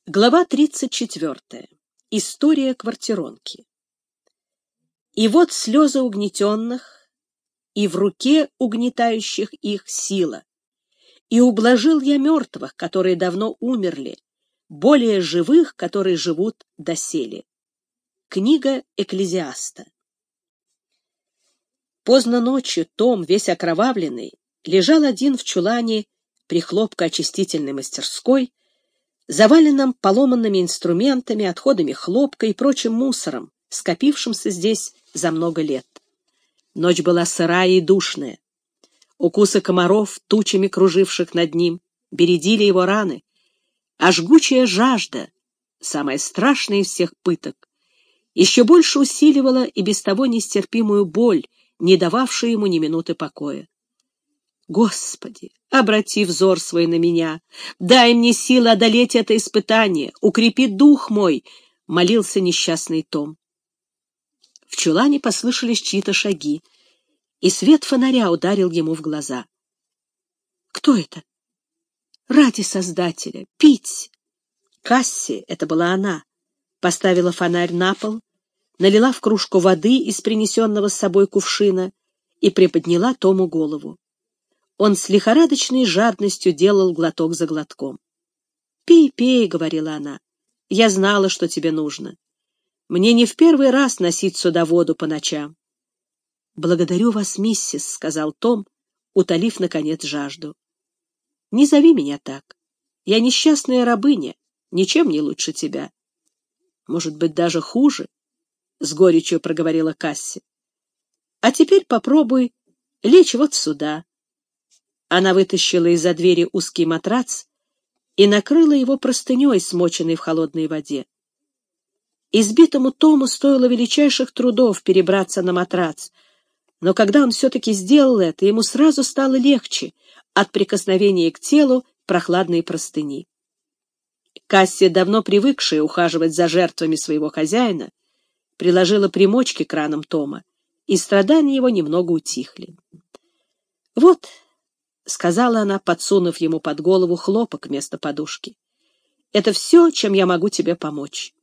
Глава 34. История квартиронки. И вот слезы угнетенных, и в руке угнетающих их сила. И ублажил я мертвых, которые давно умерли, более живых, которые живут доселе. Книга Экклезиаста. Поздно ночью Том, весь окровавленный, лежал один в чулане при хлопкоочистительной мастерской, заваленном поломанными инструментами, отходами хлопка и прочим мусором, скопившимся здесь за много лет. Ночь была сырая и душная. Укусы комаров, тучами круживших над ним, бередили его раны, а жгучая жажда, самая страшная из всех пыток, еще больше усиливала и без того нестерпимую боль, не дававшую ему ни минуты покоя. Господи, обрати взор свой на меня, дай мне силы одолеть это испытание, укрепи дух мой, — молился несчастный Том. В чулане послышались чьи-то шаги, и свет фонаря ударил ему в глаза. Кто это? Ради Создателя, пить! Касси, это была она, поставила фонарь на пол, налила в кружку воды из принесенного с собой кувшина и приподняла Тому голову. Он с лихорадочной жадностью делал глоток за глотком. «Пей, пей», — говорила она, — «я знала, что тебе нужно. Мне не в первый раз носить сюда воду по ночам». «Благодарю вас, миссис», — сказал Том, утолив, наконец, жажду. «Не зови меня так. Я несчастная рабыня, ничем не лучше тебя». «Может быть, даже хуже», — с горечью проговорила Касси. «А теперь попробуй лечь вот сюда». Она вытащила из-за двери узкий матрац и накрыла его простыней, смоченной в холодной воде. Избитому Тому стоило величайших трудов перебраться на матрац, но когда он все-таки сделал это, ему сразу стало легче от прикосновения к телу прохладной простыни. Касси, давно привыкшая ухаживать за жертвами своего хозяина, приложила примочки к ранам Тома, и страдания его немного утихли. «Вот», — сказала она, подсунув ему под голову хлопок вместо подушки, — «это все, чем я могу тебе помочь».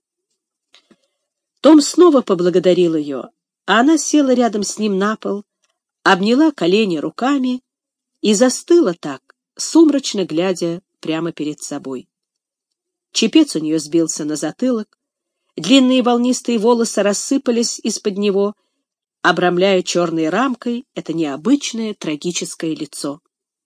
Том снова поблагодарил ее, а она села рядом с ним на пол, обняла колени руками и застыла так, сумрачно глядя прямо перед собой. Чепец у нее сбился на затылок, длинные волнистые волосы рассыпались из-под него, обрамляя черной рамкой это необычное трагическое лицо.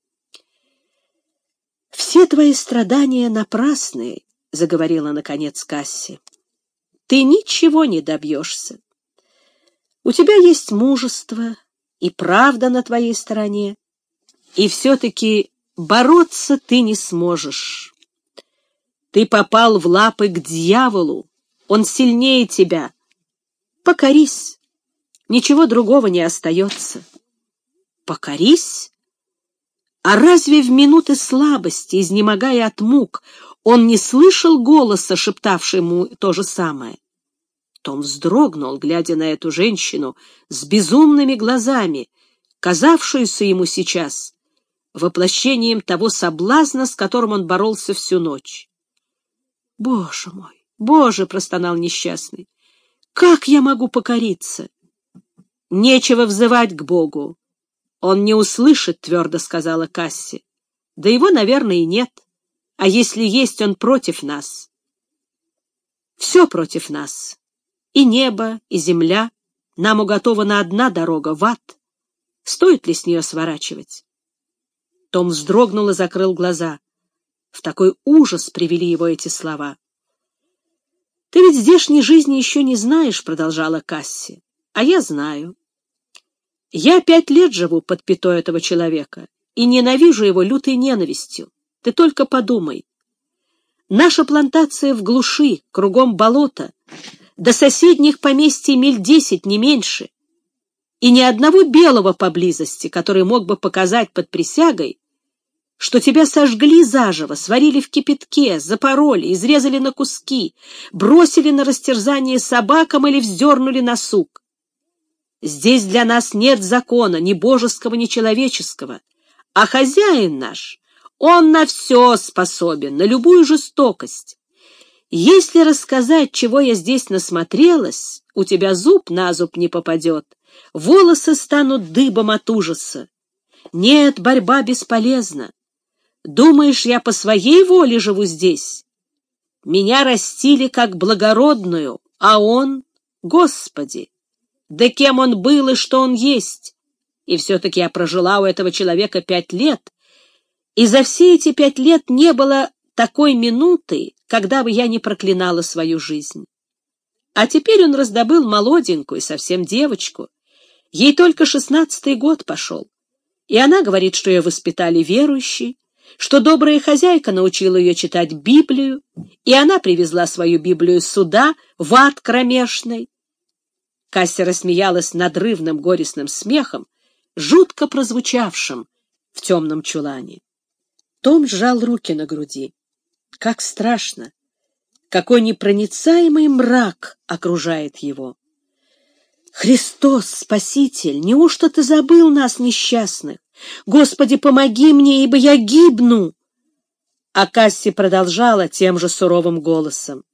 «Все твои страдания напрасны», — заговорила наконец Касси. «Ты ничего не добьешься. У тебя есть мужество и правда на твоей стороне, и все-таки бороться ты не сможешь. Ты попал в лапы к дьяволу, он сильнее тебя. Покорись, ничего другого не остается». «Покорись? А разве в минуты слабости, изнемогая от мук, он не слышал голоса, шептавшего ему то же самое?» Том вздрогнул, глядя на эту женщину с безумными глазами, казавшуюся ему сейчас воплощением того соблазна, с которым он боролся всю ночь. «Боже мой, Боже!» — простонал несчастный. «Как я могу покориться?» «Нечего взывать к Богу. Он не услышит», — твердо сказала Касси. «Да его, наверное, и нет. А если есть, он против нас». «Все против нас. И небо, и земля. Нам уготована одна дорога — в ад. Стоит ли с нее сворачивать?» Том вздрогнул и закрыл глаза. В такой ужас привели его эти слова. «Ты ведь здешней жизни еще не знаешь», — продолжала Касси. «А я знаю. Я 5 лет живу под пятой этого человека и ненавижу его лютой ненавистью. Ты только подумай. Наша плантация в глуши, кругом болото, до соседних поместий миль 10, не меньше, и ни одного белого поблизости, который мог бы показать под присягой, что тебя сожгли заживо, сварили в кипятке, запороли, изрезали на куски, бросили на растерзание собакам или вздернули на сук. Здесь для нас нет закона, ни божеского, ни человеческого, а хозяин наш, он на все способен, на любую жестокость. Если рассказать, чего я здесь насмотрелась, у тебя зуб на зуб не попадет, волосы станут дыбом от ужаса. Нет, борьба бесполезна. Думаешь, я по своей воле живу здесь? Меня растили как благородную, а он, Господи, да кем он был и что он есть? И все-таки я прожила у этого человека 5 лет, и за все эти 5 лет не было такой минуты, когда бы я не проклинала свою жизнь. А теперь он раздобыл молоденькую, совсем девочку. Ей только 16-й год пошел. И она говорит, что ее воспитали верующей, что добрая хозяйка научила ее читать Библию, и она привезла свою Библию сюда, в ад кромешный. Кася рассмеялась надрывным горестным смехом, жутко прозвучавшим в темном чулане. Том сжал руки на груди. Как страшно! Какой непроницаемый мрак окружает его! Христос, Спаситель, неужто ты забыл нас, несчастных? Господи, помоги мне, ибо я гибну!» А Касси продолжала тем же суровым голосом.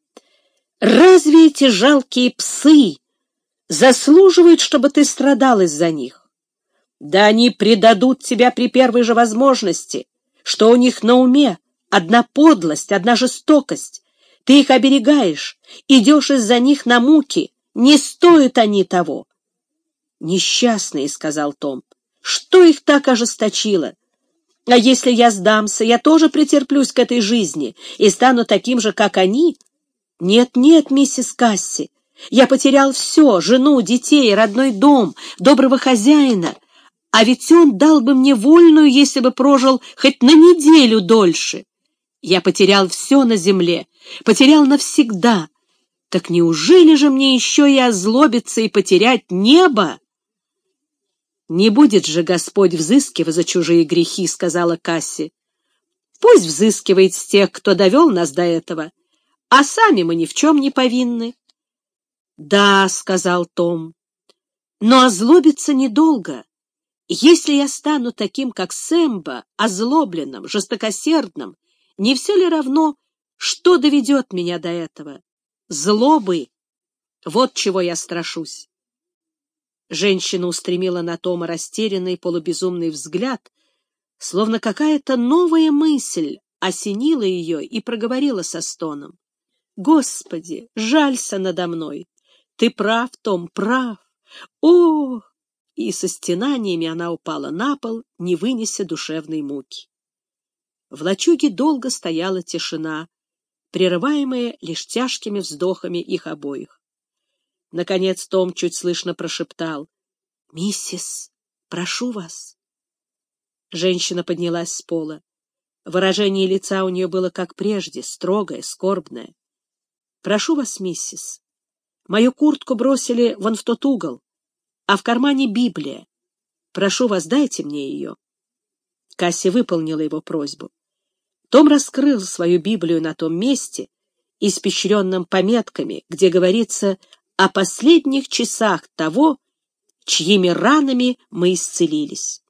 «Разве эти жалкие псы заслуживают, чтобы ты страдал из-за них? Да они предадут тебя при первой же возможности. Что у них на уме? Одна подлость, одна жестокость. Ты их оберегаешь, идешь из-за них на муки. Не стоят они того. «Несчастные», — сказал Том, — «что их так ожесточило? А если я сдамся, я тоже претерплюсь к этой жизни и стану таким же, как они? Нет, нет, миссис Касси, я потерял все — жену, детей, родной дом, доброго хозяина. А ведь он дал бы мне вольную, если бы прожил хоть на неделю дольше. Я потерял все на земле, потерял навсегда. Так неужели же мне еще и озлобиться и потерять небо?» «Не будет же Господь взыскивать за чужие грехи», — сказала Касси. «Пусть взыскивает с тех, кто довел нас до этого, а сами мы ни в чем не повинны». «Да», — сказал Том, — «но озлобиться недолго. Если я стану таким, как Сэмбо, озлобленным, жестокосердным, не все ли равно, что доведет меня до этого? Злобы. Вот чего я страшусь». Женщина устремила на Тома растерянный полубезумный взгляд, словно какая-то новая мысль осенила ее и проговорила со стоном. «Господи, жалься надо мной! Ты прав, Том, прав! О!» И со стенаниями она упала на пол, не вынеся душевной муки. В лачуге долго стояла тишина, прерываемая лишь тяжкими вздохами их обоих. Наконец Том чуть слышно прошептал: «Миссис, прошу вас». Женщина поднялась с пола. Выражение лица у нее было как прежде, строгое, скорбное. «Прошу вас, миссис, мою куртку бросили вон в тот угол, а в кармане Библия. Прошу вас, дайте мне ее». Касси выполнила его просьбу. Том раскрыл свою Библию на том месте, испещренном пометками, где говорится о последних часах того, чьими ранами мы исцелились.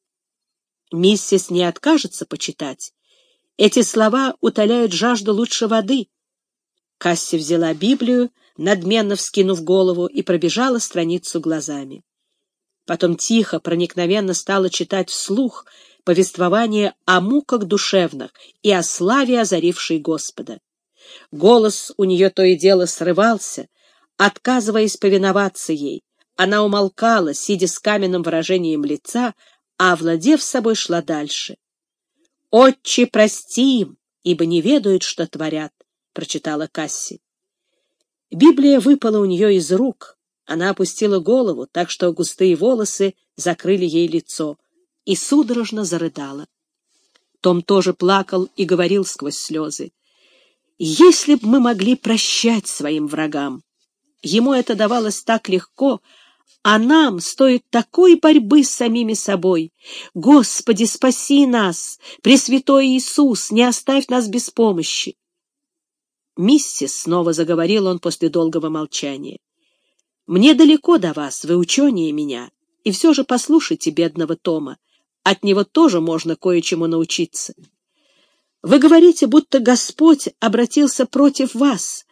Миссис не откажется почитать. Эти слова утоляют жажду лучше воды. Касси взяла Библию, надменно вскинув голову, и пробежала страницу глазами. Потом тихо, проникновенно стала читать вслух повествование о муках душевных и о славе, озарившей Господа. Голос у нее то и дело срывался, отказываясь повиноваться ей. Она умолкала, сидя с каменным выражением лица, а, овладев собой, шла дальше. «Отче, прости им, ибо не ведают, что творят», — прочитала Касси. Библия выпала у нее из рук. Она опустила голову, так что густые волосы закрыли ей лицо, и судорожно зарыдала. Том тоже плакал и говорил сквозь слезы: «Если б мы могли прощать своим врагам! Ему это давалось так легко, а нам стоит такой борьбы с самими собой. Господи, спаси нас! Пресвятой Иисус, не оставь нас без помощи!» «Миссис», — снова заговорил он после долгого молчания, — «мне далеко до вас, вы ученее меня, и все же послушайте бедного Тома, от него тоже можно кое-чему научиться. Вы говорите, будто Господь обратился против вас,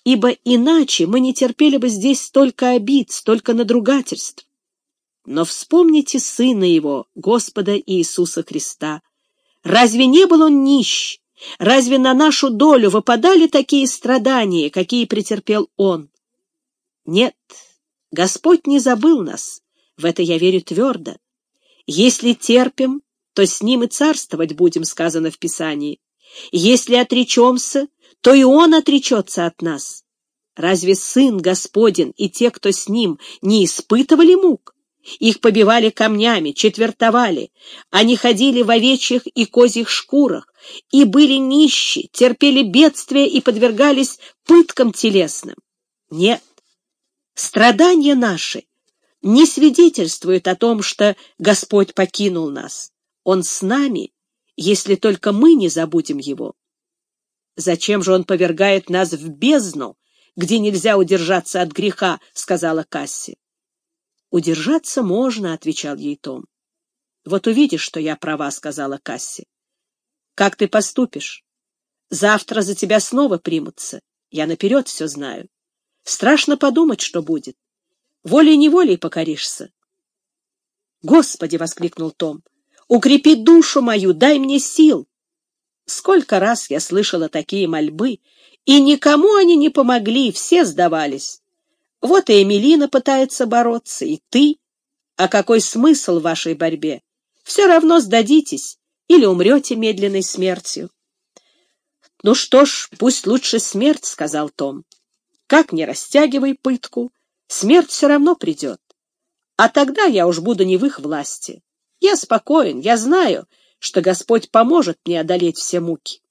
ибо иначе мы не терпели бы здесь столько обид, столько надругательств. Но вспомните Сына Его, Господа Иисуса Христа. Разве не был Он нищ? Разве на нашу долю выпадали такие страдания, какие претерпел Он? Нет, Господь не забыл нас, в это я верю твердо. Если терпим, то с Ним и царствовать будем, сказано в Писании. Если отречемся, то и Он отречется от нас. Разве Сын Господень и те, кто с Ним, не испытывали мук? Их побивали камнями, четвертовали, они ходили в овечьих и козьих шкурах, и были нищи, терпели бедствия и подвергались пыткам телесным. Нет, страдания наши не свидетельствуют о том, что Господь покинул нас. Он с нами, если только мы не забудем Его. «Зачем же Он повергает нас в бездну, где нельзя удержаться от греха?» — сказала Касси. «Удержаться можно», — отвечал ей Том. «Вот увидишь, что я права», — сказала Касси. «Как ты поступишь? Завтра за тебя снова примутся. Я наперед все знаю. Страшно подумать, что будет. Волей-неволей покоришься». «Господи!» — воскликнул Том. «Укрепи душу мою, дай мне сил!» Сколько раз я слышала такие мольбы, и никому они не помогли, все сдавались. Вот и Эмилина пытается бороться, и ты. А какой смысл в вашей борьбе? Все равно сдадитесь или умрете медленной смертью. — Ну что ж, пусть лучше смерть, — сказал Том. — Как не растягивай пытку, смерть все равно придет. А тогда я уж буду не в их власти. Я спокоен, я знаю, что Господь поможет мне одолеть все муки.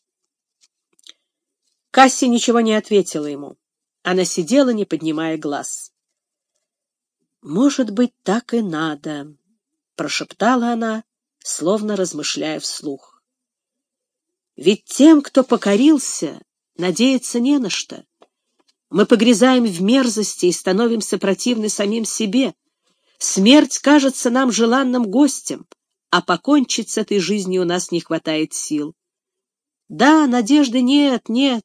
Касси ничего не ответила ему. Она сидела, не поднимая глаз. «Может быть, так и надо», — прошептала она, словно размышляя вслух. «Ведь тем, кто покорился, надеяться не на что. Мы погрязаем в мерзости и становимся противны самим себе. Смерть кажется нам желанным гостем, а покончить с этой жизнью у нас не хватает сил. Да, надежды нет, нет.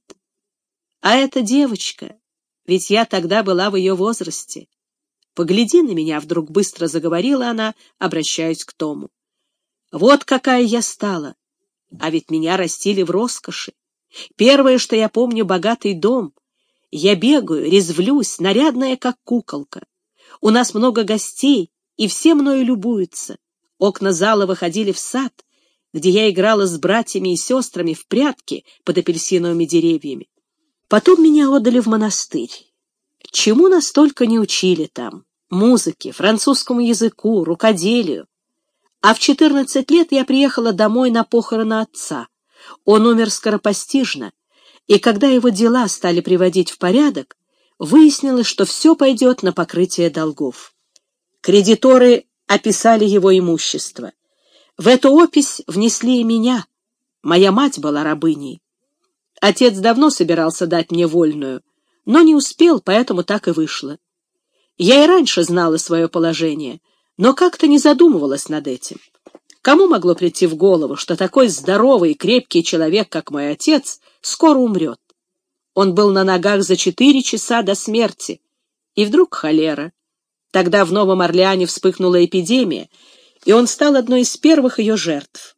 А эта девочка, ведь я тогда была в ее возрасте. Погляди на меня, — вдруг быстро заговорила она, обращаясь к Тому. Вот какая я стала, а ведь меня растили в роскоши. Первое, что я помню, — богатый дом. Я бегаю, резвлюсь, нарядная, как куколка. У нас много гостей, и все мною любуются. Окна зала выходили в сад, где я играла с братьями и сестрами в прятки под апельсиновыми деревьями. Потом меня отдали в монастырь. Чему нас только не учили там: музыке, французскому языку, рукоделию. А в 14 лет я приехала домой на похороны отца. Он умер скоропостижно, и когда его дела стали приводить в порядок, выяснилось, что все пойдет на покрытие долгов. Кредиторы описали его имущество. В эту опись внесли и меня. Моя мать была рабыней. Отец давно собирался дать мне вольную, но не успел, поэтому так и вышло. Я и раньше знала свое положение, но как-то не задумывалась над этим. Кому могло прийти в голову, что такой здоровый и крепкий человек, как мой отец, скоро умрет? Он был на ногах за 4 часа до смерти, и вдруг холера. Тогда в Новом Орлеане вспыхнула эпидемия, и он стал одной из первых ее жертв.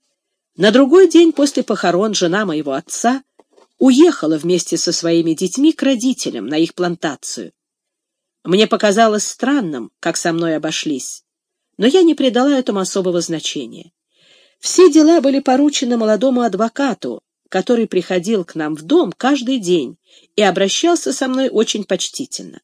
На другой день после похорон жена моего отца уехала вместе со своими детьми к родителям на их плантацию. Мне показалось странным, как со мной обошлись, но я не придала этому особого значения. Все дела были поручены молодому адвокату, который приходил к нам в дом каждый день и обращался со мной очень почтительно.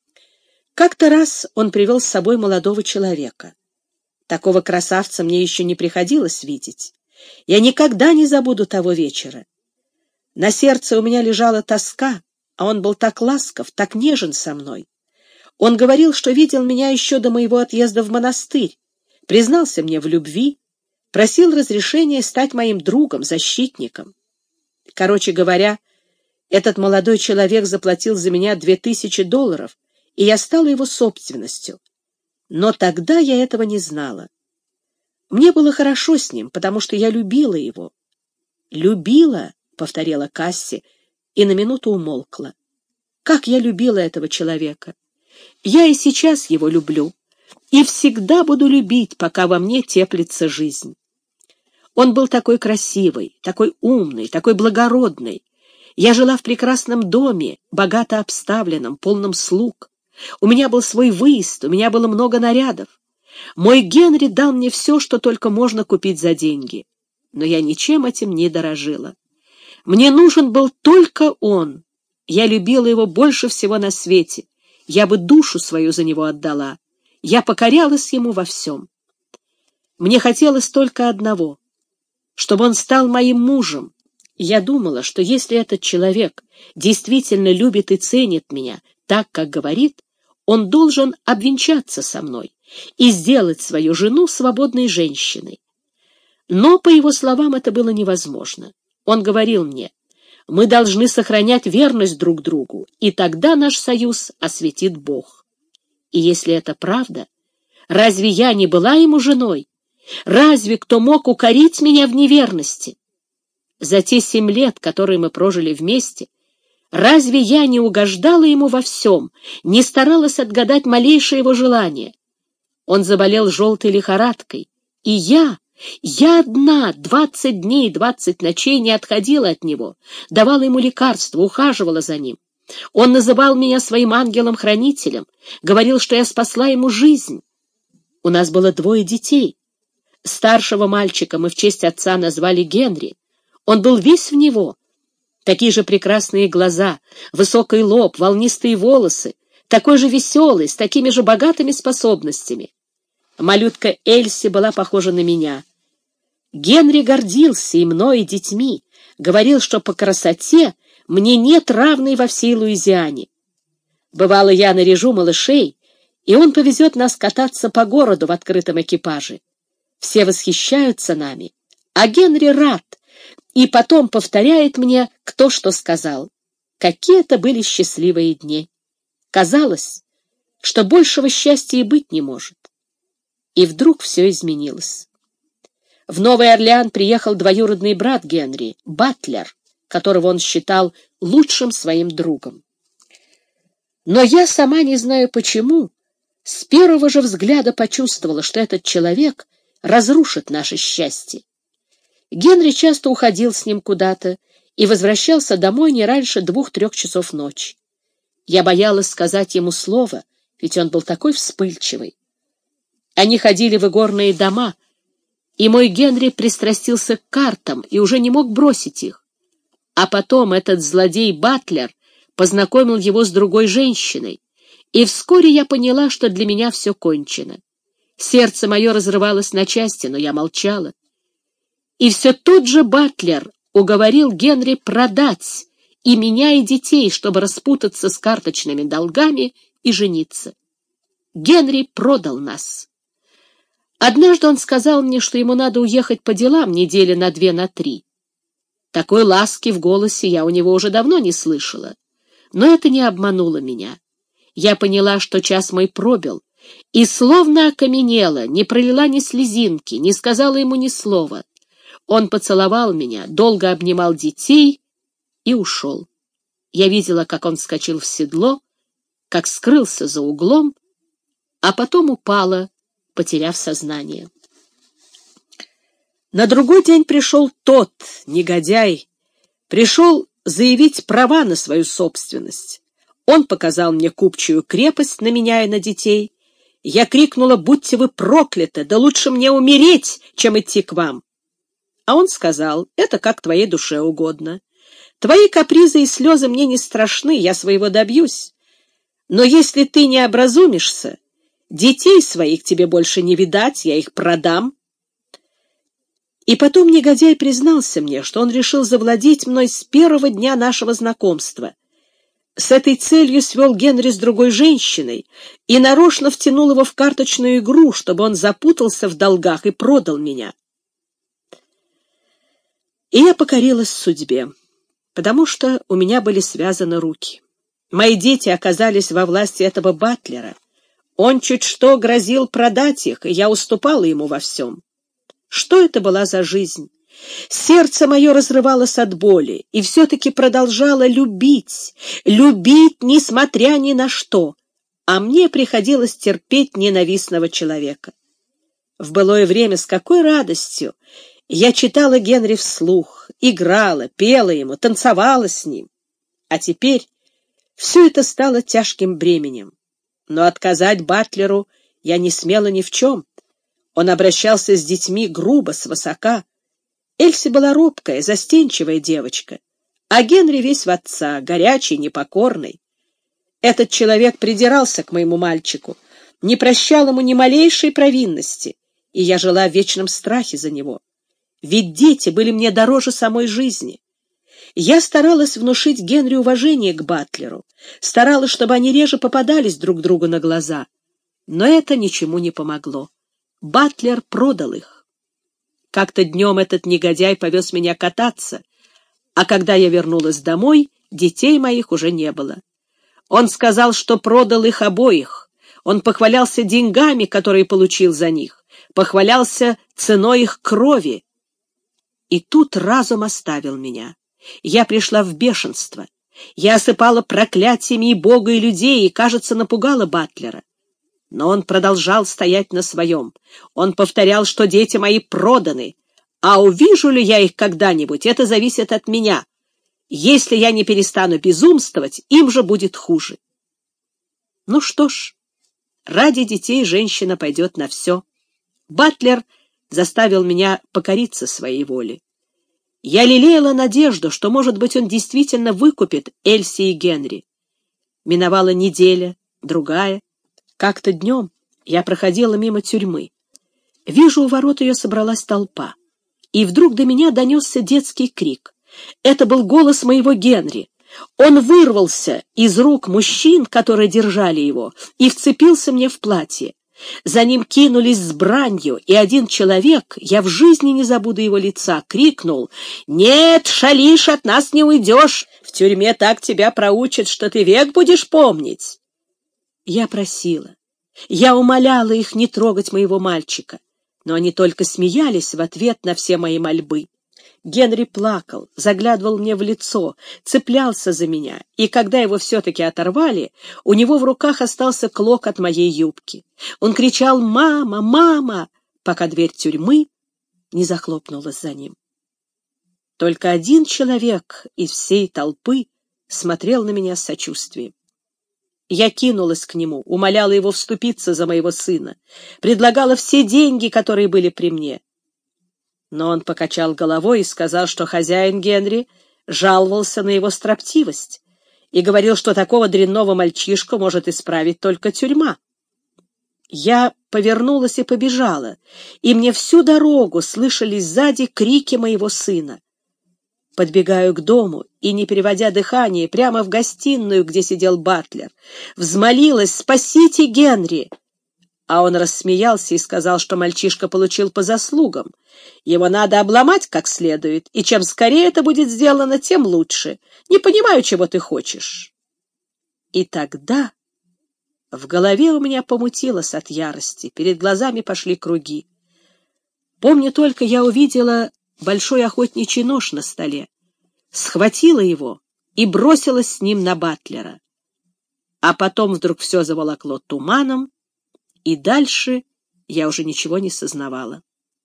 Как-то раз он привел с собой молодого человека. Такого красавца мне еще не приходилось видеть. Я никогда не забуду того вечера. На сердце у меня лежала тоска, а он был так ласков, так нежен со мной. Он говорил, что видел меня еще до моего отъезда в монастырь, признался мне в любви, просил разрешения стать моим другом, защитником. Короче говоря, этот молодой человек заплатил за меня $2000, и я стала его собственностью. Но тогда я этого не знала. Мне было хорошо с ним, потому что я любила его. «Любила», — повторила Касси, и на минуту умолкла. Как я любила этого человека! Я и сейчас его люблю, и всегда буду любить, пока во мне теплится жизнь. Он был такой красивый, такой умный, такой благородный. Я жила в прекрасном доме, богато обставленном, полном слуг. У меня был свой выезд, у меня было много нарядов. Мой Генри дал мне все, что только можно купить за деньги. Но я ничем этим не дорожила. Мне нужен был только он. Я любила его больше всего на свете. Я бы душу свою за него отдала. Я покорялась ему во всем. Мне хотелось только одного — чтобы он стал моим мужем. Я думала, что если этот человек действительно любит и ценит меня так, как говорит, он должен обвенчаться со мной и сделать свою жену свободной женщиной. Но, по его словам, это было невозможно. Он говорил мне: мы должны сохранять верность друг другу, и тогда наш союз осветит Бог. И если это правда, разве я не была ему женой? Разве кто мог укорить меня в неверности? За те 7 лет, которые мы прожили вместе, разве я не угождала ему во всем, не старалась отгадать малейшее его желание? Он заболел желтой лихорадкой, и я одна 20 дней, 20 ночей не отходила от него, давала ему лекарства, ухаживала за ним. Он называл меня своим ангелом-хранителем, говорил, что я спасла ему жизнь. У нас было 2 детей. Старшего мальчика мы в честь отца назвали Генри. Он был весь в него. Такие же прекрасные глаза, высокий лоб, волнистые волосы, такой же веселый, с такими же богатыми способностями. Малютка Эльси была похожа на меня. Генри гордился и мной, и детьми, говорил, что по красоте мне нет равной во всей Луизиане. Бывало, я наряжу малышей, и он повезет нас кататься по городу в открытом экипаже. Все восхищаются нами, а Генри рад, и потом повторяет мне, кто что сказал. Какие это были счастливые дни! Казалось, что большего счастья и быть не может. И вдруг все изменилось. В Новый Орлеан приехал двоюродный брат Генри, Батлер, которого он считал лучшим своим другом. Но я сама не знаю почему, с первого же взгляда почувствовала, что этот человек разрушит наше счастье. Генри часто уходил с ним куда-то и возвращался домой не раньше 2-3 часов ночи. Я боялась сказать ему слово, ведь он был такой вспыльчивый. Они ходили в игорные дома, и мой Генри пристрастился к картам и уже не мог бросить их. А потом этот злодей Батлер познакомил его с другой женщиной, и вскоре я поняла, что для меня все кончено. Сердце мое разрывалось на части, но я молчала. И все тот же Батлер уговорил Генри продать и меня, и детей, чтобы распутаться с карточными долгами и жениться. Генри продал нас. Однажды он сказал мне, что ему надо уехать по делам недели на 2, на 3. Такой ласки в голосе я у него уже давно не слышала. Но это не обмануло меня. Я поняла, что час мой пробил, и словно окаменела, не пролила ни слезинки, не сказала ему ни слова. Он поцеловал меня, долго обнимал детей и ушел. Я видела, как он вскочил в седло, как скрылся за углом, а потом упала, потеряв сознание. На другой день пришел тот негодяй, пришел заявить права на свою собственность. Он показал мне купчую крепость на меня и на детей. Я крикнула: «Будьте вы прокляты! Да лучше мне умереть, чем идти к вам!» А он сказал: «Это как твоей душе угодно. Твои капризы и слезы мне не страшны, я своего добьюсь. Но если ты не образумишься, детей своих тебе больше не видать, я их продам». И потом негодяй признался мне, что он решил завладеть мной с первого дня нашего знакомства. С этой целью свел Генри с другой женщиной и нарочно втянул его в карточную игру, чтобы он запутался в долгах и продал меня. И я покорилась судьбе, потому что у меня были связаны руки. Мои дети оказались во власти этого Батлера. Он чуть что грозил продать их, и я уступала ему во всем. Что это была за жизнь? Сердце мое разрывалось от боли, и все-таки продолжало любить, любить, несмотря ни на что, а мне приходилось терпеть ненавистного человека. В былое время с какой радостью я читала Генри вслух, играла, пела ему, танцевала с ним. А теперь все это стало тяжким бременем. Но отказать Батлеру я не смела ни в чем. Он обращался с детьми грубо, свысока. Эльси была робкая, застенчивая девочка, а Генри весь в отца, горячий, непокорный. Этот человек придирался к моему мальчику, не прощал ему ни малейшей провинности, и я жила в вечном страхе за него. Ведь дети были мне дороже самой жизни. Я старалась внушить Генри уважение к Батлеру, старалась, чтобы они реже попадались друг другу на глаза. Но это ничему не помогло. Батлер продал их. Как-то днем этот негодяй повез меня кататься, а когда я вернулась домой, детей моих уже не было. Он сказал, что продал их обоих. Он похвалялся деньгами, которые получил за них, похвалялся ценой их крови. И тут разум оставил меня. Я пришла в бешенство. Я осыпала проклятиями и Бога, и людей, и, кажется, напугала Батлера. Но он продолжал стоять на своем. Он повторял, что дети мои проданы, а увижу ли я их когда-нибудь, это зависит от меня. Если я не перестану безумствовать, им же будет хуже. Ну что ж, ради детей женщина пойдет на все. Батлер заставил меня покориться своей воле. Я лелеяла надежду, что, может быть, он действительно выкупит Эльси и Генри. Миновала неделя, другая. Как-то днем я проходила мимо тюрьмы. Вижу, у ворот ее собралась толпа. И вдруг до меня донесся детский крик. Это был голос моего Генри. Он вырвался из рук мужчин, которые держали его, и вцепился мне в платье. За ним кинулись с бранью, и один человек, я в жизни не забуду его лица, крикнул: «Нет, шалиш, от нас не уйдешь! В тюрьме так тебя проучат, что ты век будешь помнить!» Я просила, я умоляла их не трогать моего мальчика, но они только смеялись в ответ на все мои мольбы. Генри плакал, заглядывал мне в лицо, цеплялся за меня, и когда его все-таки оторвали, у него в руках остался клок от моей юбки. Он кричал «Мама! Мама!», пока дверь тюрьмы не захлопнулась за ним. Только один человек из всей толпы смотрел на меня с сочувствием. Я кинулась к нему, умоляла его вступиться за моего сына, предлагала все деньги, которые были при мне. Но он покачал головой и сказал, что хозяин Генри жаловался на его строптивость и говорил, что такого дрянного мальчишку может исправить только тюрьма. Я повернулась и побежала, и мне всю дорогу слышались сзади крики моего сына. Подбегаю к дому и, не переводя дыхание, прямо в гостиную, где сидел Батлер, взмолилась: «Спасите Генри!» А он рассмеялся и сказал, что мальчишка получил по заслугам. Его надо обломать как следует, и чем скорее это будет сделано, тем лучше. Не понимаю, чего ты хочешь. И тогда в голове у меня помутилось от ярости, перед глазами пошли круги. Помню только, я увидела большой охотничий нож на столе, схватила его и бросилась с ним на Батлера. А потом вдруг все заволокло туманом, и дальше я уже ничего не сознавала.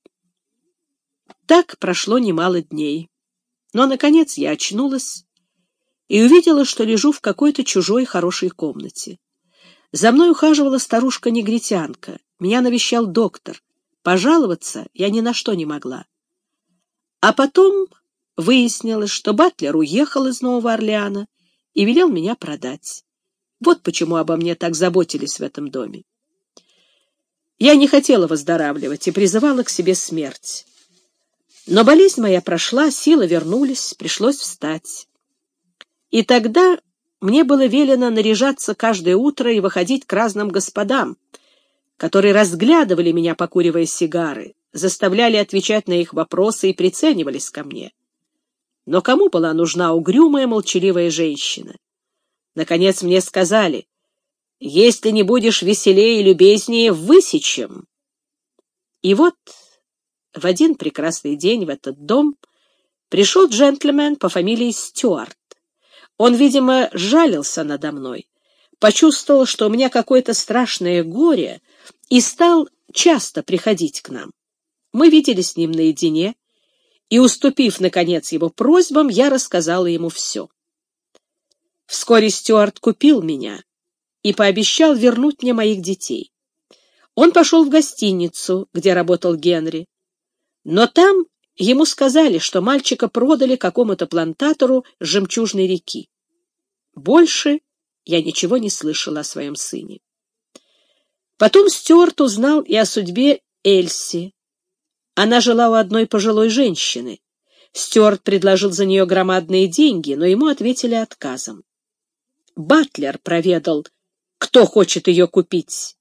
Так прошло немало дней, но, наконец, я очнулась и увидела, что лежу в какой-то чужой хорошей комнате. За мной ухаживала старушка-негритянка, меня навещал доктор. Пожаловаться я ни на что не могла. А потом выяснилось, что Батлер уехал из Нового Орлеана и велел меня продать. Вот почему обо мне так заботились в этом доме. Я не хотела выздоравливать и призывала к себе смерть. Но болезнь моя прошла, силы вернулись, пришлось встать. И тогда мне было велено наряжаться каждое утро и выходить к разным господам, которые разглядывали меня, покуривая сигары, заставляли отвечать на их вопросы и приценивались ко мне. Но кому была нужна угрюмая, молчаливая женщина? Наконец мне сказали: «Если не будешь веселее и любезнее, высечем». И вот В один прекрасный день в этот дом пришел джентльмен по фамилии Стюарт. Он, видимо, жалился надо мной, почувствовал, что у меня какое-то страшное горе, и стал часто приходить к нам. Мы виделись с ним наедине, и, уступив, наконец, его просьбам, я рассказала ему все. Вскоре Стюарт купил меня и пообещал вернуть мне моих детей. Он пошел в гостиницу, где работал Генри, но там ему сказали, что мальчика продали какому-то плантатору с Жемчужной реки. Больше я ничего не слышала о своем сыне. Потом Стюарт узнал и о судьбе Эльси. Она жила у одной пожилой женщины. Стюарт предложил за нее громадные деньги, но ему ответили отказом. Батлер проведал, кто хочет ее купить,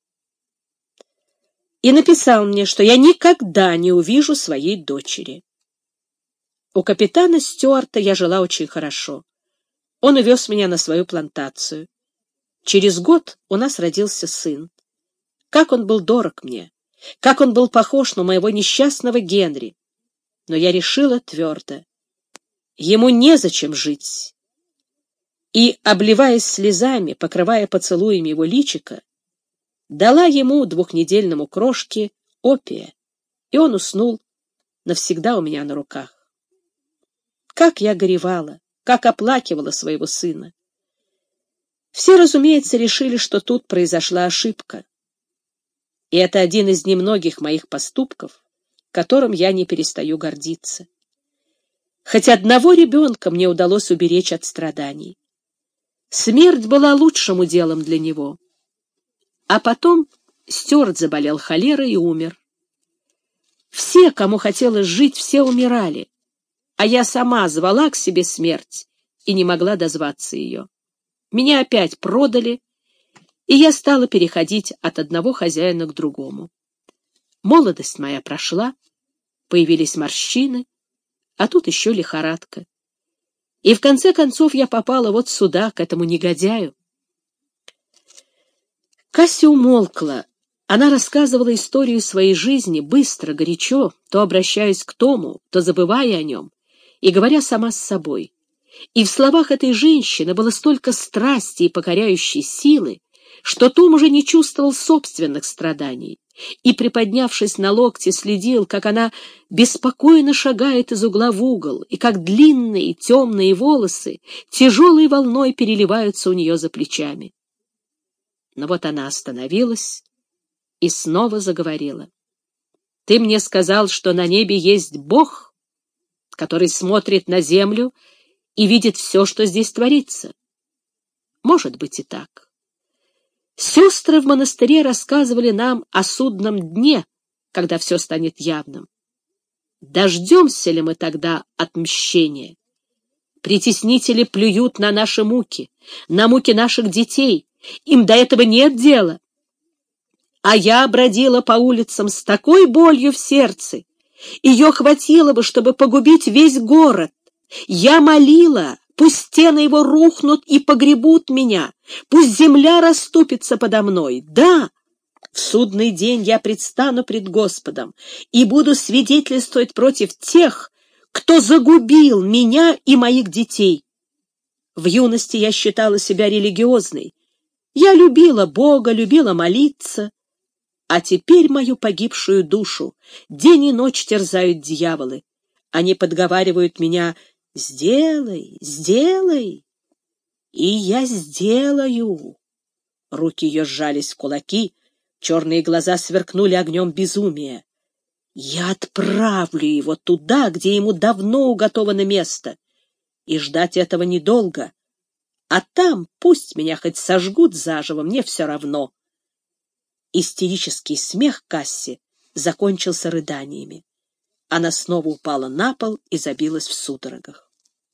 и написал мне, что я никогда не увижу своей дочери. У капитана Стюарта я жила очень хорошо. Он увез меня на свою плантацию. Через год у нас родился сын. Как он был дорог мне, как он был похож на моего несчастного Генри. Но я решила твердо: ему незачем жить. И, обливаясь слезами, покрывая поцелуями его личико, дала ему, двухнедельному крошке, опия, и он уснул навсегда у меня на руках. Как я горевала, как оплакивала своего сына. Все, разумеется, решили, что тут произошла ошибка. И это один из немногих моих поступков, которым я не перестаю гордиться. Хоть одного ребенка мне удалось уберечь от страданий. Смерть была лучшим уделом для него. А потом Стюарт заболел холерой и умер. Все, кому хотелось жить, все умирали, а я сама звала к себе смерть и не могла дозваться ее. Меня опять продали, и я стала переходить от одного хозяина к другому. Молодость моя прошла, появились морщины, а тут еще лихорадка. И в конце концов я попала вот сюда, к этому негодяю. Касси умолкла. Она рассказывала историю своей жизни быстро, горячо, то обращаясь к Тому, то забывая о нем, и говоря сама с собой. И в словах этой женщины было столько страсти и покоряющей силы, что Том уже не чувствовал собственных страданий, и, приподнявшись на локте, следил, как она беспокойно шагает из угла в угол, и как длинные темные волосы тяжелой волной переливаются у нее за плечами. Но вот она остановилась и снова заговорила. «Ты мне сказал, что на небе есть Бог, который смотрит на землю и видит все, что здесь творится. Может быть и так. Сестры в монастыре рассказывали нам о судном дне, когда все станет явным. Дождемся ли мы тогда отмщения? Притеснители плюют на наши муки, на муки наших детей. Им до этого нет дела. А я бродила по улицам с такой болью в сердце. Ее хватило бы, чтобы погубить весь город. Я молила, пусть стены его рухнут и погребут меня, пусть земля расступится подо мной. Да, в судный день я предстану пред Господом и буду свидетельствовать против тех, кто загубил меня и моих детей. В юности я считала себя религиозной. Я любила Бога, любила молиться. А теперь мою погибшую душу день и ночь терзают дьяволы. Они подговаривают меня: «Сделай, сделай». И я сделаю. Руки ее сжались в кулаки, черные глаза сверкнули огнем безумия. Я отправлю его туда, где ему давно уготовано место, и ждать этого недолго. А там пусть меня хоть сожгут заживо, мне все равно. Истерический смех Касси закончился рыданиями. Она снова упала на пол и забилась в судорогах.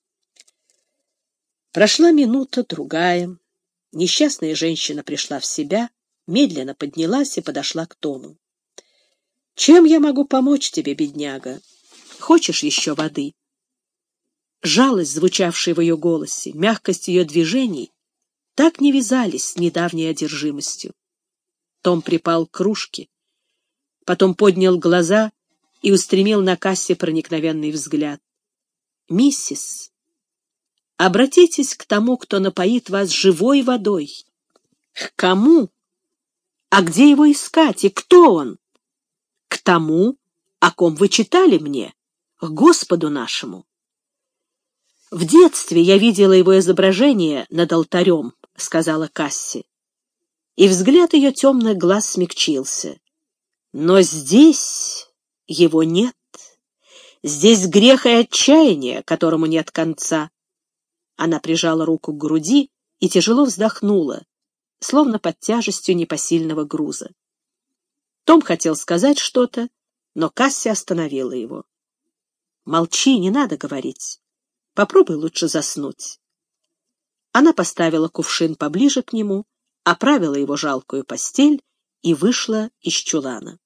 Прошла минута, другая. Несчастная женщина пришла в себя, медленно поднялась и подошла к Тому. «Чем я могу помочь тебе, бедняга? Хочешь еще воды?» Жалость, звучавшая в ее голосе, мягкость ее движений так не вязались с недавней одержимостью. Том припал к кружке, потом поднял глаза и устремил на Касси проникновенный взгляд. «Миссис, обратитесь к тому, кто напоит вас живой водой». «К кому? А где его искать, и кто он?» «К тому, о ком вы читали мне, к Господу нашему». «В детстве я видела его изображение над алтарем», — сказала Касси, и взгляд ее темных глаз смягчился. «Но здесь его нет. Здесь грех и отчаяние, которому нет конца». Она прижала руку к груди и тяжело вздохнула, словно под тяжестью непосильного груза. Том хотел сказать что-то, но Касси остановила его. «Молчи, не надо говорить. Попробуй лучше заснуть». Она поставила кувшин поближе к нему, оправила его жалкую постель и вышла из чулана.